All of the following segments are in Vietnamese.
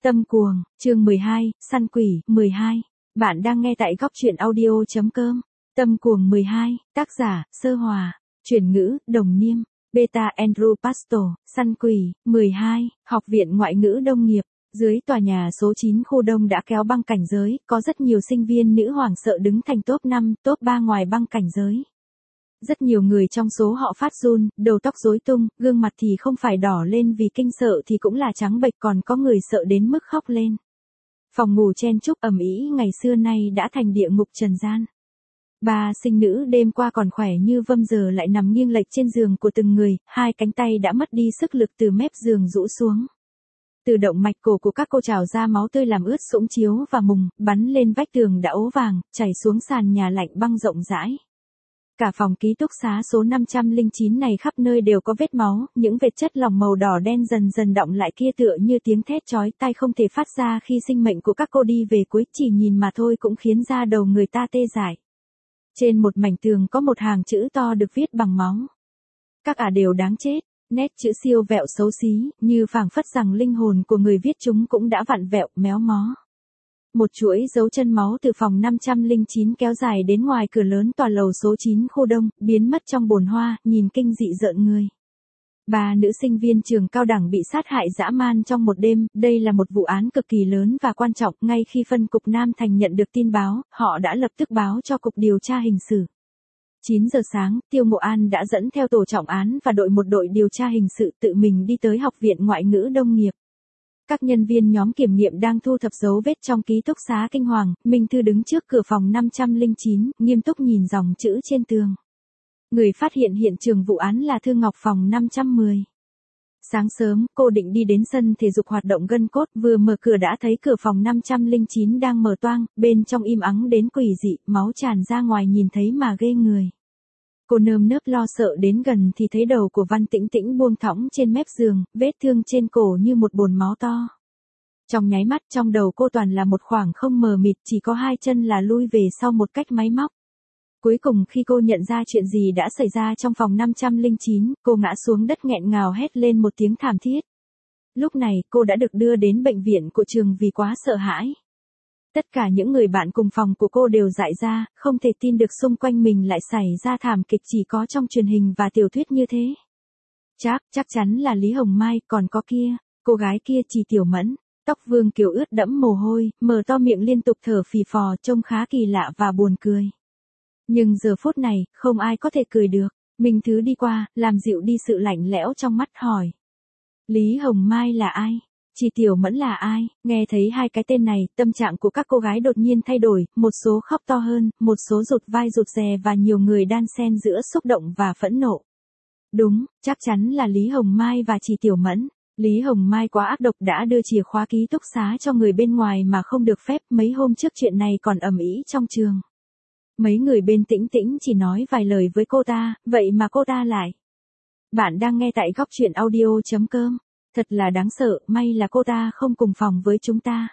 Tâm cuồng, chương 12, săn quỷ, 12. Bạn đang nghe tại góc truyện audio.com. Tâm cuồng 12, tác giả, Sơ Hòa, chuyển ngữ, Đồng Niêm, Beta Andrew Pastor, săn quỷ, 12, Học viện Ngoại ngữ Đông nghiệp. Dưới tòa nhà số 9 khu đông đã kéo băng cảnh giới, có rất nhiều sinh viên nữ hoảng sợ đứng thành top 5, top 3 ngoài băng cảnh giới. Rất nhiều người trong số họ phát run, đầu tóc rối tung, gương mặt thì không phải đỏ lên vì kinh sợ thì cũng là trắng bệch, còn có người sợ đến mức khóc lên. Phòng ngủ chen chúc ầm ĩ ngày xưa nay đã thành địa ngục trần gian. Ba sinh nữ đêm qua còn khỏe như vâm giờ lại nằm nghiêng lệch trên giường của từng người, hai cánh tay đã mất đi sức lực từ mép giường rũ xuống. Từ động mạch cổ của các cô trào ra máu tươi làm ướt sũng chiếu và mùng, bắn lên vách tường đã ố vàng, chảy xuống sàn nhà lạnh băng rộng rãi. Cả phòng ký túc xá số 509 này khắp nơi đều có vết máu, những vệt chất lỏng màu đỏ đen dần dần đọng lại kia tựa như tiếng thét chói tai không thể phát ra khi sinh mệnh của các cô đi về cuối, chỉ nhìn mà thôi cũng khiến da đầu người ta tê dại. Trên một mảnh tường có một hàng chữ to được viết bằng máu. Các ả đều đáng chết, nét chữ siêu vẹo xấu xí, như phảng phất rằng linh hồn của người viết chúng cũng đã vặn vẹo, méo mó. Một chuỗi dấu chân máu từ phòng 509 kéo dài đến ngoài cửa lớn tòa lầu số 9 khu đông, biến mất trong bồn hoa, nhìn kinh dị rợn người. Ba nữ sinh viên trường cao đẳng bị sát hại dã man trong một đêm, đây là một vụ án cực kỳ lớn và quan trọng. Ngay khi phân cục Nam Thành nhận được tin báo, họ đã lập tức báo cho cục điều tra hình sự. 9 giờ sáng, Tiêu Mộ An đã dẫn theo tổ trọng án và một đội điều tra hình sự tự mình đi tới Học viện Ngoại ngữ Đông nghiệp. Các nhân viên nhóm kiểm nghiệm đang thu thập dấu vết trong ký túc xá kinh hoàng. Minh Thư đứng trước cửa phòng 509, nghiêm túc nhìn dòng chữ trên tường. Người phát hiện hiện trường vụ án là Thư Ngọc, phòng 510. Sáng sớm, cô định đi đến sân thể dục hoạt động gân cốt, vừa mở cửa đã thấy cửa phòng 509 đang mở toang, bên trong im ắng đến quỷ dị, máu tràn ra ngoài nhìn thấy mà ghê người. Cô nơm nớp lo sợ đến gần thì thấy đầu của Văn Tĩnh Tĩnh buông thõng trên mép giường, vết thương trên cổ như một bồn máu to. Trong nháy mắt trong đầu cô toàn là một khoảng không mờ mịt, chỉ có hai chân là lui về sau một cách máy móc. Cuối cùng khi cô nhận ra chuyện gì đã xảy ra trong phòng 509, cô ngã xuống đất nghẹn ngào hét lên một tiếng thảm thiết. Lúc này cô đã được đưa đến bệnh viện của trường vì quá sợ hãi. Tất cả những người bạn cùng phòng của cô đều dại ra, không thể tin được xung quanh mình lại xảy ra thảm kịch chỉ có trong truyền hình và tiểu thuyết như thế. Chắc chắn là Lý Hồng Mai, còn có kia, cô gái kia Trì Tiểu Mẫn. Tóc Vương Kiều ướt đẫm mồ hôi, mở to miệng liên tục thở phì phò, trông khá kỳ lạ và buồn cười. Nhưng giờ phút này, không ai có thể cười được. Minh Thứ đi qua, làm dịu đi sự lạnh lẽo trong mắt, hỏi. Lý Hồng Mai là ai? Trì Tiểu Mẫn là ai? Nghe thấy hai cái tên này, tâm trạng của các cô gái đột nhiên thay đổi, một số khóc to hơn, một số rụt vai rụt rè và nhiều người đan xen giữa xúc động và phẫn nộ. Đúng, chắc chắn là Lý Hồng Mai và Trì Tiểu Mẫn. Lý Hồng Mai quá ác độc, đã đưa chìa khóa ký túc xá cho người bên ngoài mà không được phép. Mấy hôm trước chuyện này còn ầm ĩ trong trường. Mấy người bên Tĩnh Tĩnh chỉ nói vài lời với cô ta, vậy mà cô ta lại. Bạn đang nghe tại góc truyện audio.com. Thật là đáng sợ, may là cô ta không cùng phòng với chúng ta.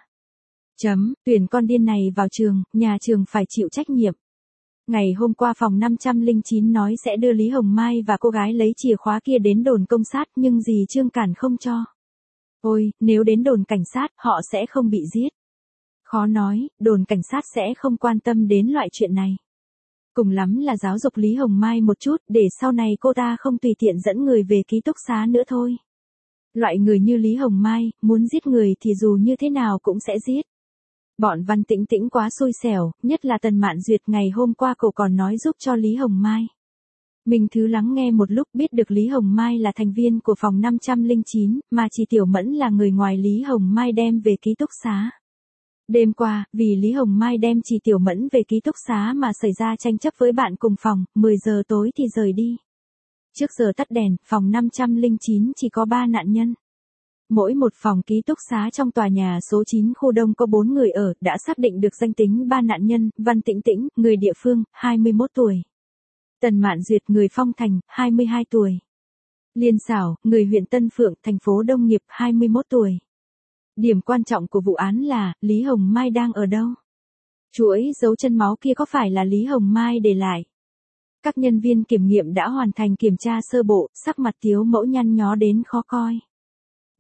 Tuyển con điên này vào trường, nhà trường phải chịu trách nhiệm. Ngày hôm qua phòng 509 nói sẽ đưa Lý Hồng Mai và cô gái lấy chìa khóa kia đến đồn công sát, nhưng dì Trương cản không cho. Ôi, nếu đến đồn cảnh sát, họ sẽ không bị giết. Khó nói, đồn cảnh sát sẽ không quan tâm đến loại chuyện này. Cùng lắm là giáo dục Lý Hồng Mai một chút, để sau này cô ta không tùy tiện dẫn người về ký túc xá nữa thôi. Loại người như Lý Hồng Mai, muốn giết người thì dù như thế nào cũng sẽ giết. Bọn Văn Tĩnh Tĩnh quá xui xẻo, nhất là Tần Mạn Duyệt, ngày hôm qua cậu còn nói giúp cho Lý Hồng Mai. Minh Thứ lắng nghe một lúc, biết được Lý Hồng Mai là thành viên của phòng 509, mà Trì Tiểu Mẫn là người ngoài Lý Hồng Mai đem về ký túc xá. Đêm qua, vì Lý Hồng Mai đem Trì Tiểu Mẫn về ký túc xá mà xảy ra tranh chấp với bạn cùng phòng, 10 giờ tối thì rời đi. Trước giờ tắt đèn, phòng 509 chỉ có 3 nạn nhân. Mỗi một phòng ký túc xá trong tòa nhà số 9 khu đông có 4 người ở, đã xác định được danh tính 3 nạn nhân. Văn Tĩnh Tĩnh, người địa phương, 21 tuổi. Tần Mạn Duyệt, người Phong Thành, 22 tuổi. Liên Xảo, người huyện Tân Phượng, thành phố Đông nghiệp, 21 tuổi. Điểm quan trọng của vụ án là, Lý Hồng Mai đang ở đâu? Chuỗi dấu chân máu kia có phải là Lý Hồng Mai để lại? Các nhân viên kiểm nghiệm đã hoàn thành kiểm tra sơ bộ, sắc mặt Tiếu Mẫu nhăn nhó đến khó coi.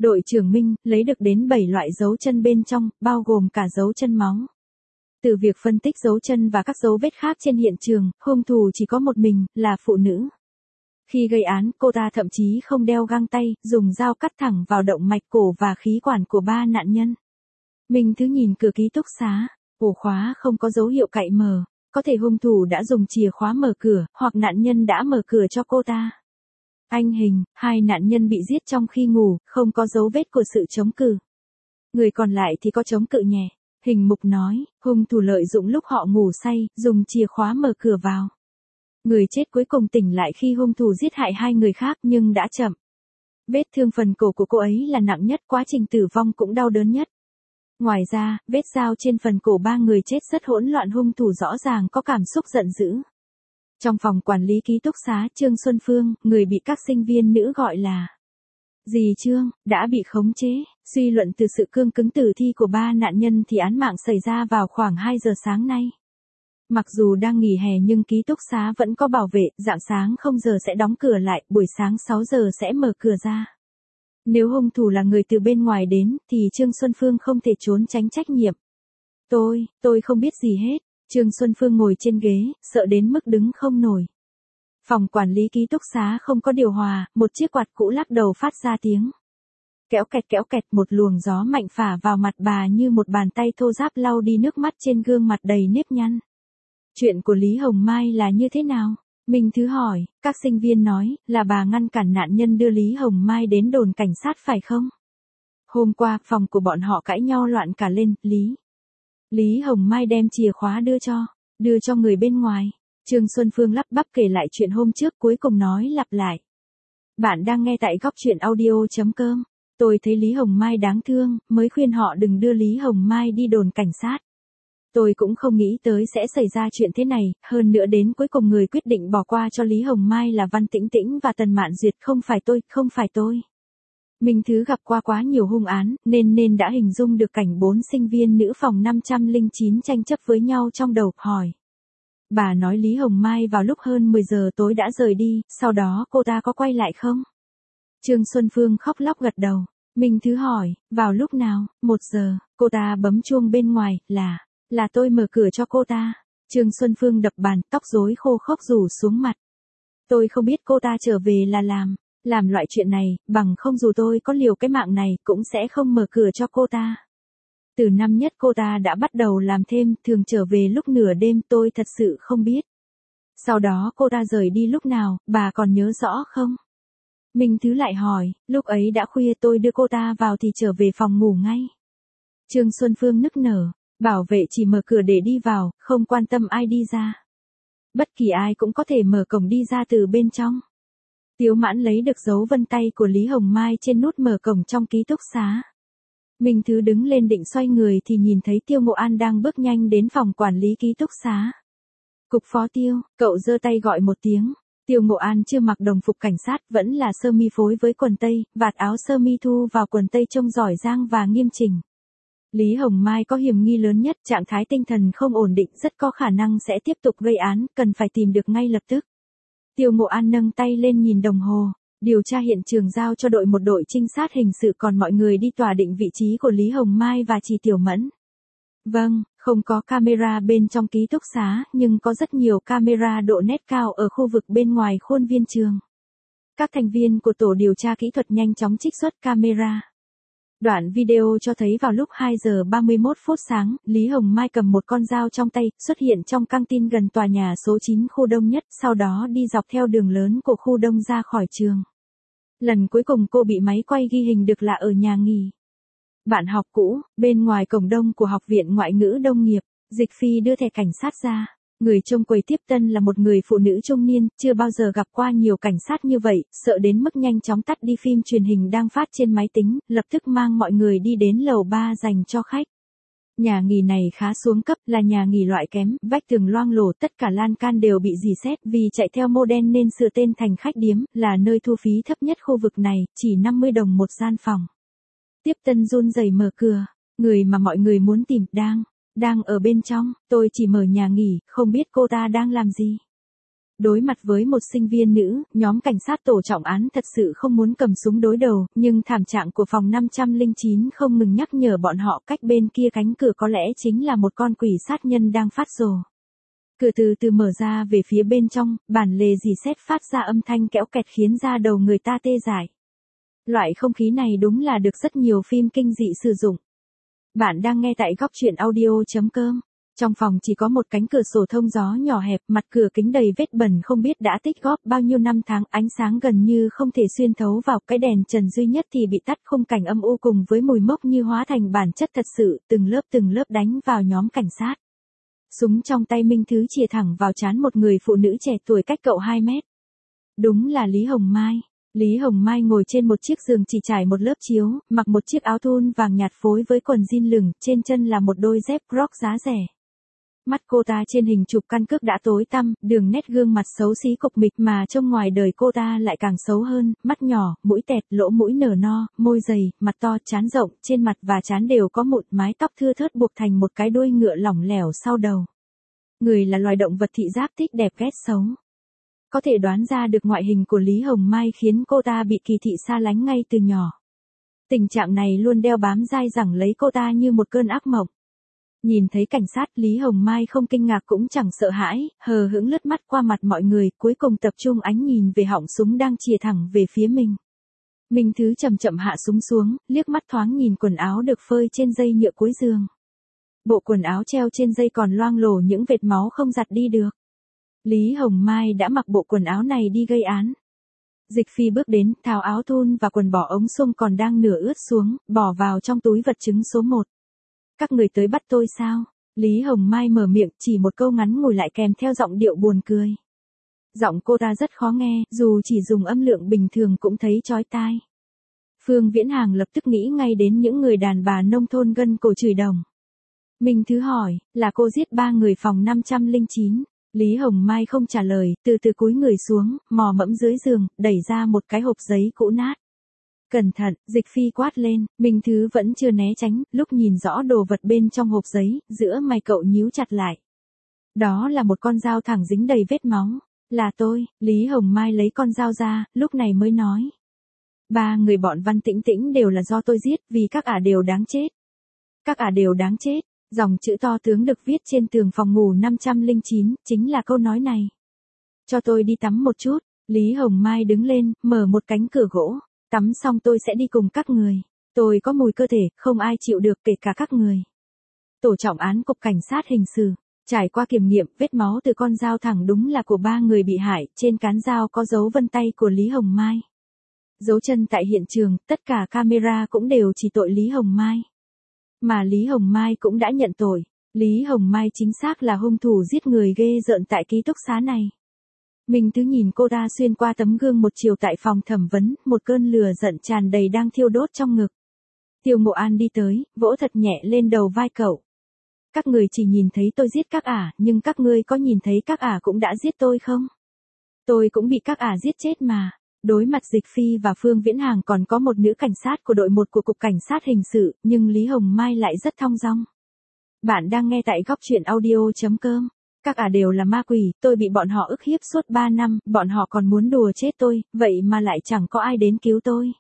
Đội trưởng Minh lấy được đến 7 loại dấu chân bên trong, bao gồm cả dấu chân máu. Từ việc phân tích dấu chân và các dấu vết khác trên hiện trường, hung thủ chỉ có một mình, là phụ nữ. Khi gây án, cô ta thậm chí không đeo găng tay, dùng dao cắt thẳng vào động mạch cổ và khí quản của 3 nạn nhân. Minh Thứ nhìn cửa ký túc xá, ổ khóa không có dấu hiệu cậy mở, có thể hung thủ đã dùng chìa khóa mở cửa, hoặc nạn nhân đã mở cửa cho cô ta. Anh Hình, 2 nạn nhân bị giết trong khi ngủ, không có dấu vết của sự chống cự. Người còn lại thì có chống cự nhẹ. Hình Mục nói, hung thủ lợi dụng lúc họ ngủ say, dùng chìa khóa mở cửa vào. Người chết cuối cùng tỉnh lại khi hung thủ giết hại 2 người khác nhưng đã chậm. Vết thương phần cổ của cô ấy là nặng nhất, quá trình tử vong cũng đau đớn nhất. Ngoài ra, vết dao trên phần cổ 3 người chết rất hỗn loạn, hung thủ rõ ràng có cảm xúc giận dữ. Trong phòng quản lý ký túc xá, Trương Xuân Phương, người bị các sinh viên nữ gọi là dì Trương, đã bị khống chế. Suy luận từ sự cương cứng tử thi của 3 nạn nhân thì án mạng xảy ra vào khoảng 2 giờ sáng nay. Mặc dù đang nghỉ hè nhưng ký túc xá vẫn có bảo vệ, rạng sáng 0 giờ sẽ đóng cửa lại, buổi sáng 6 giờ sẽ mở cửa ra. Nếu hung thủ là người từ bên ngoài đến, thì Trương Xuân Phương không thể trốn tránh trách nhiệm. Tôi không biết gì hết. Trương Xuân Phương ngồi trên ghế, sợ đến mức đứng không nổi. Phòng quản lý ký túc xá không có điều hòa, một chiếc quạt cũ lắc đầu phát ra tiếng kéo kẹt, một luồng gió mạnh phả vào mặt bà như một bàn tay thô ráp lau đi nước mắt trên gương mặt đầy nếp nhăn. Chuyện của Lý Hồng Mai là như thế nào? Minh Thứ hỏi, các sinh viên nói, là bà ngăn cản nạn nhân đưa Lý Hồng Mai đến đồn cảnh sát phải không? Hôm qua, phòng của bọn họ cãi nhau loạn cả lên, Lý Hồng Mai đem chìa khóa đưa cho người bên ngoài. Trương Xuân Phương lắp bắp kể lại chuyện hôm trước, cuối cùng nói lặp lại. Bạn đang nghe tại góc truyện audio.com. Tôi thấy Lý Hồng Mai đáng thương, mới khuyên họ đừng đưa Lý Hồng Mai đi đồn cảnh sát. Tôi cũng không nghĩ tới sẽ xảy ra chuyện thế này, hơn nữa đến cuối cùng người quyết định bỏ qua cho Lý Hồng Mai là Văn Tĩnh Tĩnh và Tần Mạn Duyệt, không phải tôi. Minh Thứ gặp qua quá nhiều hung án, nên đã hình dung được cảnh 4 sinh viên nữ phòng 509 tranh chấp với nhau trong đầu, hỏi. Bà nói Lý Hồng Mai vào lúc hơn 10 giờ tối đã rời đi, sau đó cô ta có quay lại không? Trương Xuân Phương khóc lóc gật đầu. Minh Thứ hỏi, vào lúc nào? 1 giờ, cô ta bấm chuông bên ngoài, là tôi mở cửa cho cô ta. Trương Xuân Phương đập bàn, tóc rối khô khốc rủ xuống mặt. Tôi không biết cô ta trở về là làm loại chuyện này, bằng không dù tôi có liều cái mạng này cũng sẽ không mở cửa cho cô ta. Từ năm nhất cô ta đã bắt đầu làm thêm, thường trở về lúc nửa đêm, tôi thật sự không biết. Sau đó cô ta rời đi lúc nào, bà còn nhớ rõ không? Minh Thứ lại hỏi, lúc ấy đã khuya, tôi đưa cô ta vào thì trở về phòng ngủ ngay. Trương Xuân Phương nức nở, bảo vệ chỉ mở cửa để đi vào, không quan tâm ai đi ra. Bất kỳ ai cũng có thể mở cổng đi ra từ bên trong. Tiếu Mãn lấy được dấu vân tay của Lý Hồng Mai trên nút mở cổng trong ký túc xá. Minh Thứ đứng lên định xoay người thì nhìn thấy Tiêu Ngộ An đang bước nhanh đến phòng quản lý ký túc xá. Cục phó Tiêu, cậu giơ tay gọi một tiếng. Tiêu Ngộ An chưa mặc đồng phục cảnh sát, vẫn là sơ mi phối với quần tây, vạt áo sơ mi thu vào quần tây trông giỏi giang và nghiêm chỉnh. Lý Hồng Mai có hiểm nghi lớn nhất, trạng thái tinh thần không ổn định, rất có khả năng sẽ tiếp tục gây án, cần phải tìm được ngay lập tức. Tiêu Ngộ An nâng tay lên nhìn đồng hồ, điều tra hiện trường giao cho một đội trinh sát hình sự, còn mọi người đi tòa định vị trí của Lý Hồng Mai và Trì Tiểu Mẫn. Vâng, không có camera bên trong ký túc xá, nhưng có rất nhiều camera độ nét cao ở khu vực bên ngoài khuôn viên trường. Các thành viên của tổ điều tra kỹ thuật nhanh chóng trích xuất camera. Đoạn video cho thấy vào lúc 2 giờ 31 phút sáng, Lý Hồng Mai cầm một con dao trong tay, xuất hiện trong căng tin gần tòa nhà số 9 khu Đông Nhất, sau đó đi dọc theo đường lớn của khu Đông ra khỏi trường. Lần cuối cùng cô bị máy quay ghi hình được là ở nhà nghỉ bạn học cũ, bên ngoài cổng đông của Học viện Ngoại ngữ Đông nghiệp. Dịch Phi đưa thẻ cảnh sát ra. Người trông quầy tiếp tân là một người phụ nữ trung niên, chưa bao giờ gặp qua nhiều cảnh sát như vậy, sợ đến mức nhanh chóng tắt đi phim truyền hình đang phát trên máy tính, lập tức mang mọi người đi đến lầu 3 dành cho khách. Nhà nghỉ này khá xuống cấp, là nhà nghỉ loại kém, vách tường loang lổ, tất cả lan can đều bị rỉ sét, vì chạy theo mô đen nên sửa tên thành khách điếm, là nơi thu phí thấp nhất khu vực này, chỉ 50 đồng một gian phòng. Tiếp tân run rẩy mở cửa, người mà mọi người muốn tìm đang ở bên trong, tôi chỉ mở nhà nghỉ, không biết cô ta đang làm gì. Đối mặt với một sinh viên nữ, nhóm cảnh sát tổ trọng án thật sự không muốn cầm súng đối đầu, nhưng thảm trạng của phòng 509 không ngừng nhắc nhở bọn họ cách bên kia cánh cửa có lẽ chính là một con quỷ sát nhân đang phát rồ. Cửa từ từ mở ra về phía bên trong, bản lề dì xét phát ra âm thanh kéo kẹt khiến da đầu người ta tê dại. Loại không khí này đúng là được rất nhiều phim kinh dị sử dụng. Bạn đang nghe tại góc truyện audio.com. Trong phòng chỉ có một cánh cửa sổ thông gió nhỏ hẹp, mặt cửa kính đầy vết bẩn không biết đã tích góp bao nhiêu năm tháng, ánh sáng gần như không thể xuyên thấu vào, cái đèn trần duy nhất thì bị tắt, khung cảnh âm u cùng với mùi mốc như hóa thành bản chất thật sự, từng lớp đánh vào nhóm cảnh sát. Súng trong tay Minh Thứ chìa thẳng vào trán một người phụ nữ trẻ tuổi cách cậu 2 mét. Đúng là Lý Hồng Mai. Lý Hồng Mai ngồi trên một chiếc giường chỉ trải một lớp chiếu, mặc một chiếc áo thun vàng nhạt phối với quần jean lửng, trên chân là một đôi dép Crocs giá rẻ. Mắt cô ta trên hình chụp căn cước đã tối tăm, đường nét gương mặt xấu xí cục mịch mà trong ngoài đời cô ta lại càng xấu hơn, mắt nhỏ, mũi tẹt, lỗ mũi nở no, môi dày, mặt to, trán rộng, trên mặt và trán đều có một mái tóc thưa thớt buộc thành một cái đuôi ngựa lỏng lẻo sau đầu. Người là loài động vật thị giác thích đẹp ghét xấu. Có thể đoán ra được ngoại hình của Lý Hồng Mai khiến cô ta bị kỳ thị xa lánh ngay từ nhỏ. Tình trạng này luôn đeo bám dai dẳng lấy cô ta như một cơn ác mộng. Nhìn thấy cảnh sát, Lý Hồng Mai không kinh ngạc cũng chẳng sợ hãi, hờ hững lướt mắt qua mặt mọi người, cuối cùng tập trung ánh nhìn về họng súng đang chìa thẳng về phía mình. Minh Thứ chậm chậm hạ súng xuống, liếc mắt thoáng nhìn quần áo được phơi trên dây nhựa cuối giường. Bộ quần áo treo trên dây còn loang lổ những vệt máu không giặt đi được. Lý Hồng Mai đã mặc bộ quần áo này đi gây án. Dịch Phi bước đến, tháo áo thun và quần bỏ ống xung còn đang nửa ướt xuống, bỏ vào trong túi vật chứng số 1. Các người tới bắt tôi sao? Lý Hồng Mai mở miệng, chỉ một câu ngắn ngủi lại kèm theo giọng điệu buồn cười. Giọng cô ta rất khó nghe, dù chỉ dùng âm lượng bình thường cũng thấy chói tai. Phương Viễn Hàng lập tức nghĩ ngay đến những người đàn bà nông thôn gân cổ chửi đồng. Minh Thứ hỏi, là cô giết 3 người phòng 509. Lý Hồng Mai không trả lời, từ từ cúi người xuống, mò mẫm dưới giường, đẩy ra một cái hộp giấy cũ nát. Cẩn thận, Dịch Phi quát lên, Minh Thứ vẫn chưa né tránh, lúc nhìn rõ đồ vật bên trong hộp giấy, giữa mày cậu nhíu chặt lại. Đó là một con dao thẳng dính đầy vết máu. Là tôi, Lý Hồng Mai lấy con dao ra, lúc này mới nói. 3 người bọn Văn Tĩnh Tĩnh đều là do tôi giết, vì các ả đều đáng chết. Các ả đều đáng chết. Dòng chữ to tướng được viết trên tường phòng ngủ 509, chính là câu nói này. Cho tôi đi tắm một chút. Lý Hồng Mai đứng lên, mở một cánh cửa gỗ. Tắm xong tôi sẽ đi cùng các người. Tôi có mùi cơ thể, không ai chịu được kể cả các người. Tổ trọng án cục cảnh sát hình sự. Trải qua kiểm nghiệm, vết máu từ con dao thẳng đúng là của 3 người bị hại, trên cán dao có dấu vân tay của Lý Hồng Mai. Dấu chân tại hiện trường, tất cả camera cũng đều chỉ tội Lý Hồng Mai. Mà Lý Hồng Mai cũng đã nhận tội. Lý Hồng Mai chính xác là hung thủ giết người ghê rợn tại ký túc xá này. Minh Thứ nhìn cô ta xuyên qua tấm gương một chiều tại phòng thẩm vấn, một cơn lửa giận tràn đầy đang thiêu đốt trong ngực. Tiêu Mộ An đi tới, vỗ thật nhẹ lên đầu vai cậu. Các người chỉ nhìn thấy tôi giết các ả, nhưng các ngươi có nhìn thấy các ả cũng đã giết tôi không? Tôi cũng bị các ả giết chết mà. Đối mặt Dịch Phi và Phương Viễn Hàng còn có một nữ cảnh sát của đội 1 của Cục Cảnh sát Hình sự, nhưng Lý Hồng Mai lại rất thong dong. Bạn đang nghe tại góc truyện audio.com. Các ả đều là ma quỷ, tôi bị bọn họ ức hiếp suốt 3 năm, bọn họ còn muốn đùa chết tôi, vậy mà lại chẳng có ai đến cứu tôi.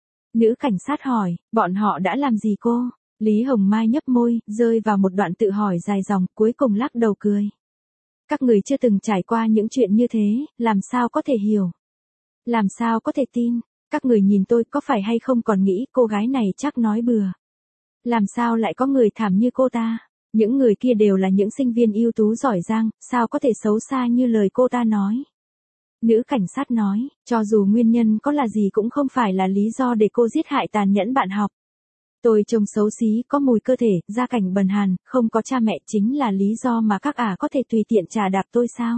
Nữ cảnh sát hỏi, bọn họ đã làm gì cô? Lý Hồng Mai nhấp môi, rơi vào một đoạn tự hỏi dài dòng, cuối cùng lắc đầu cười. Các người chưa từng trải qua những chuyện như thế, làm sao có thể hiểu? Làm sao có thể tin? Các người nhìn tôi có phải hay không còn nghĩ cô gái này chắc nói bừa. Làm sao lại có người thảm như cô ta? Những người kia đều là những sinh viên ưu tú giỏi giang, sao có thể xấu xa như lời cô ta nói? Nữ cảnh sát nói, cho dù nguyên nhân có là gì cũng không phải là lý do để cô giết hại tàn nhẫn bạn học. Tôi trông xấu xí, có mùi cơ thể, gia cảnh bần hàn, không có cha mẹ chính là lý do mà các ả có thể tùy tiện trà đạp tôi sao?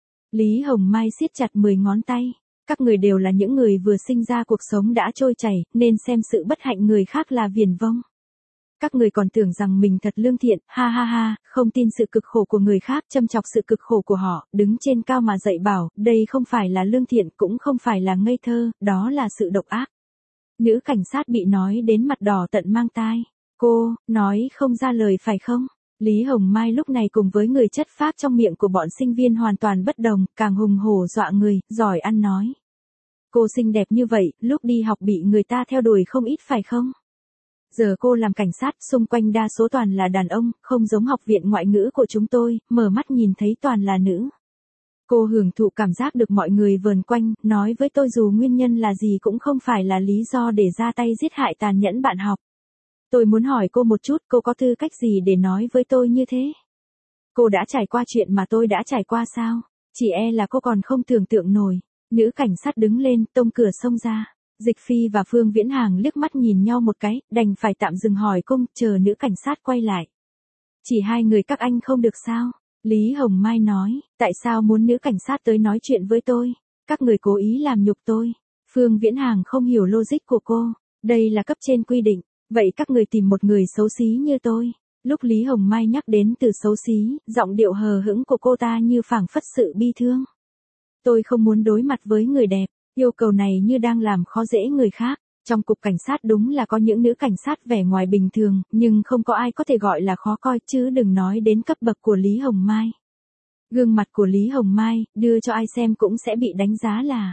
Lý Hồng Mai siết chặt 10 ngón tay. Các người đều là những người vừa sinh ra cuộc sống đã trôi chảy, nên xem sự bất hạnh người khác là viển vông. Các người còn tưởng rằng mình thật lương thiện, ha ha ha, không tin sự cực khổ của người khác, châm chọc sự cực khổ của họ, đứng trên cao mà dạy bảo, đây không phải là lương thiện, cũng không phải là ngây thơ, đó là sự độc ác. Nữ cảnh sát bị nói đến mặt đỏ tận mang tai. Cô, nói không ra lời phải không? Lý Hồng Mai lúc này cùng với người chất phác trong miệng của bọn sinh viên hoàn toàn bất đồng, càng hùng hổ dọa người, giỏi ăn nói. Cô xinh đẹp như vậy, lúc đi học bị người ta theo đuổi không ít phải không? Giờ cô làm cảnh sát, xung quanh đa số toàn là đàn ông, không giống học viện ngoại ngữ của chúng tôi, mở mắt nhìn thấy toàn là nữ. Cô hưởng thụ cảm giác được mọi người vờn quanh, nói với tôi dù nguyên nhân là gì cũng không phải là lý do để ra tay giết hại tàn nhẫn bạn học. Tôi muốn hỏi cô một chút, cô có tư cách gì để nói với tôi như thế? Cô đã trải qua chuyện mà tôi đã trải qua sao? Chỉ e là cô còn không tưởng tượng nổi. Nữ cảnh sát đứng lên, tông cửa xông ra. Dịch Phi và Phương Viễn Hàng liếc mắt nhìn nhau một cái, đành phải tạm dừng hỏi cung, chờ nữ cảnh sát quay lại. Chỉ hai người các anh không được sao? Lý Hồng Mai nói, tại sao muốn nữ cảnh sát tới nói chuyện với tôi? Các người cố ý làm nhục tôi. Phương Viễn Hàng không hiểu logic của cô. Đây là cấp trên quy định. Vậy các người tìm một người xấu xí như tôi. Lúc Lý Hồng Mai nhắc đến từ xấu xí, giọng điệu hờ hững của cô ta như phảng phất sự bi thương. Tôi không muốn đối mặt với người đẹp. Yêu cầu này như đang làm khó dễ người khác. Trong cục cảnh sát đúng là có những nữ cảnh sát vẻ ngoài bình thường, nhưng không có ai có thể gọi là khó coi chứ đừng nói đến cấp bậc của Lý Hồng Mai. Gương mặt của Lý Hồng Mai, đưa cho ai xem cũng sẽ bị đánh giá là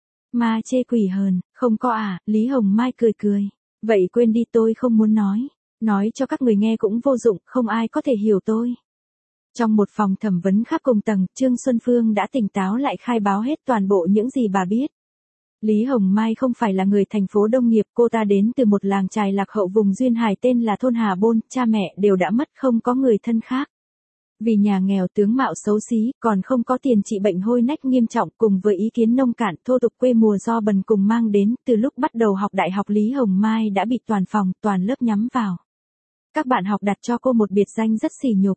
ma chê quỷ hờn, không có à, Lý Hồng Mai cười cười. Vậy quên đi, tôi không muốn nói cho các người nghe cũng vô dụng, không ai có thể hiểu tôi. Trong một phòng thẩm vấn khắp cùng tầng, Trương Xuân Phương đã tỉnh táo lại khai báo hết toàn bộ những gì bà biết. Lý Hồng Mai không phải là người thành phố Đông Nghiệp, cô ta đến từ một làng chài lạc hậu vùng Duyên Hải tên là thôn Hà Bôn, cha mẹ đều đã mất, không có người thân khác. Vì nhà nghèo tướng mạo xấu xí, còn không có tiền trị bệnh hôi nách nghiêm trọng cùng với ý kiến nông cạn thô tục quê mùa do bần cùng mang đến, từ lúc bắt đầu học đại học Lý Hồng Mai đã bị toàn phòng, toàn lớp nhắm vào. Các bạn học đặt cho cô một biệt danh rất sỉ nhục.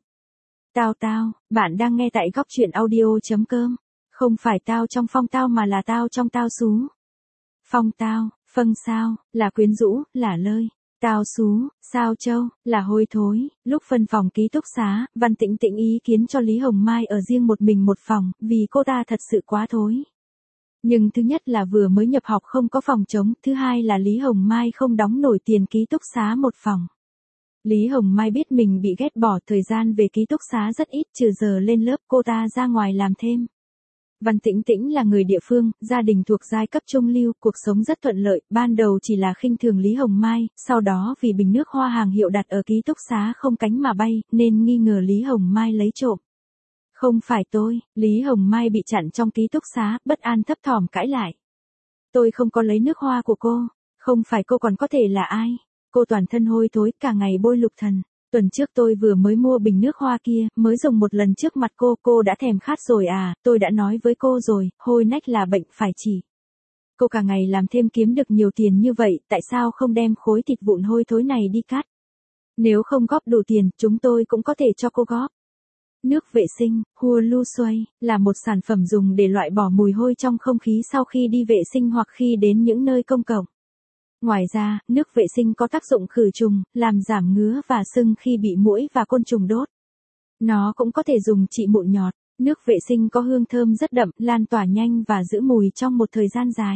Tao, bạn đang nghe tại góc truyện audio.com. Không phải tao trong phong tao mà là tao trong tao xú. Phong tao, phân sao, là quyến rũ, là lơi. Tao xú, sao châu, là hôi thối. Lúc phân phòng ký túc xá, Văn Tĩnh Tĩnh ý kiến cho Lý Hồng Mai ở riêng một mình một phòng, vì cô ta thật sự quá thối. Nhưng thứ nhất là vừa mới nhập học không có phòng trống, thứ hai là Lý Hồng Mai không đóng nổi tiền ký túc xá một phòng. Lý Hồng Mai biết mình bị ghét bỏ, thời gian về ký túc xá rất ít, trừ giờ lên lớp cô ta ra ngoài làm thêm. Văn Tĩnh Tĩnh là người địa phương, gia đình thuộc giai cấp trung lưu, cuộc sống rất thuận lợi, ban đầu chỉ là khinh thường Lý Hồng Mai, sau đó vì bình nước hoa hàng hiệu đặt ở ký túc xá không cánh mà bay, nên nghi ngờ Lý Hồng Mai lấy trộm. Không phải tôi, Lý Hồng Mai bị chặn trong ký túc xá, bất an thấp thỏm cãi lại. Tôi không có lấy nước hoa của cô, không phải cô còn có thể là ai? Cô toàn thân hôi thối, cả ngày bôi lục thần. Tuần trước tôi vừa mới mua bình nước hoa kia, mới dùng một lần trước mặt cô đã thèm khát rồi à, tôi đã nói với cô rồi, hôi nách là bệnh phải chỉ. Cô cả ngày làm thêm kiếm được nhiều tiền như vậy, tại sao không đem khối thịt vụn hôi thối này đi cắt? Nếu không góp đủ tiền, chúng tôi cũng có thể cho cô góp. Nước vệ sinh, Hua Lu Xoay, là một sản phẩm dùng để loại bỏ mùi hôi trong không khí sau khi đi vệ sinh hoặc khi đến những nơi công cộng. Ngoài ra, nước vệ sinh có tác dụng khử trùng, làm giảm ngứa và sưng khi bị muỗi và côn trùng đốt. Nó cũng có thể dùng trị mụn nhọt. Nước vệ sinh có hương thơm rất đậm, lan tỏa nhanh và giữ mùi trong một thời gian dài.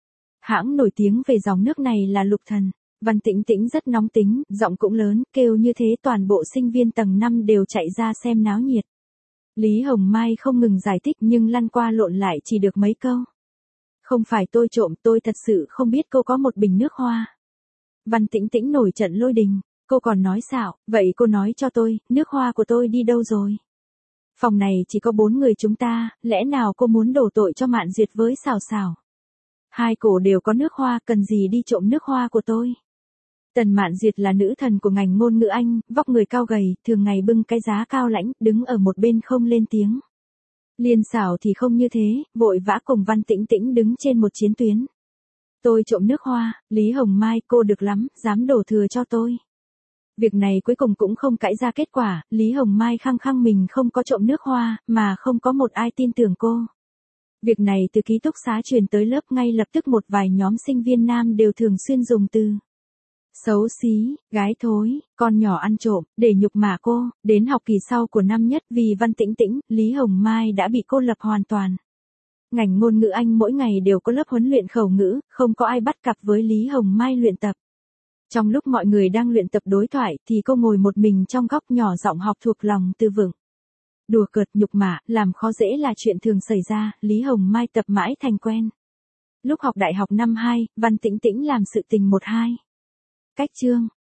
Hãng nổi tiếng về dòng nước này là Lục Thần. Văn Tĩnh Tĩnh rất nóng tính, giọng cũng lớn, kêu như thế toàn bộ sinh viên tầng 5 đều chạy ra xem náo nhiệt. Lý Hồng Mai không ngừng giải thích nhưng lăn qua lộn lại chỉ được mấy câu. Không phải tôi trộm, tôi thật sự không biết cô có một bình nước hoa. Văn Tĩnh Tĩnh nổi trận lôi đình, cô còn nói xạo, vậy cô nói cho tôi, nước hoa của tôi đi đâu rồi? Phòng này chỉ có 4 người chúng ta, lẽ nào cô muốn đổ tội cho Mạn Duyệt với Sào Sào? Hai cổ đều có nước hoa, cần gì đi trộm nước hoa của tôi? Tần Mạn Duyệt là nữ thần của ngành ngôn ngữ Anh, vóc người cao gầy, thường ngày bưng cái giá cao lãnh, đứng ở một bên không lên tiếng. Liên Xảo thì không như thế, vội vã cùng Văn Tĩnh Tĩnh đứng trên một chiến tuyến. Tôi trộm nước hoa, Lý Hồng Mai, cô được lắm, dám đổ thừa cho tôi. Việc này cuối cùng cũng không cãi ra kết quả, Lý Hồng Mai khăng khăng mình không có trộm nước hoa, mà không có một ai tin tưởng cô. Việc này từ ký túc xá truyền tới lớp, ngay lập tức một vài nhóm sinh viên nam đều thường xuyên dùng từ xấu xí, gái thối, con nhỏ ăn trộm, để nhục mạ cô. Đến học kỳ sau của năm nhất, vì Văn Tĩnh Tĩnh, Lý Hồng Mai đã bị cô lập hoàn toàn. Ngành ngôn ngữ Anh mỗi ngày đều có lớp huấn luyện khẩu ngữ, không có ai bắt cặp với Lý Hồng Mai luyện tập. Trong lúc mọi người đang luyện tập đối thoại thì cô ngồi một mình trong góc nhỏ giọng học thuộc lòng từ vựng. Đùa cợt nhục mạ, làm khó dễ là chuyện thường xảy ra, Lý Hồng Mai tập mãi thành quen. Lúc học đại học năm 2, Văn Tĩnh Tĩnh làm sự tình 1-2. Cách chương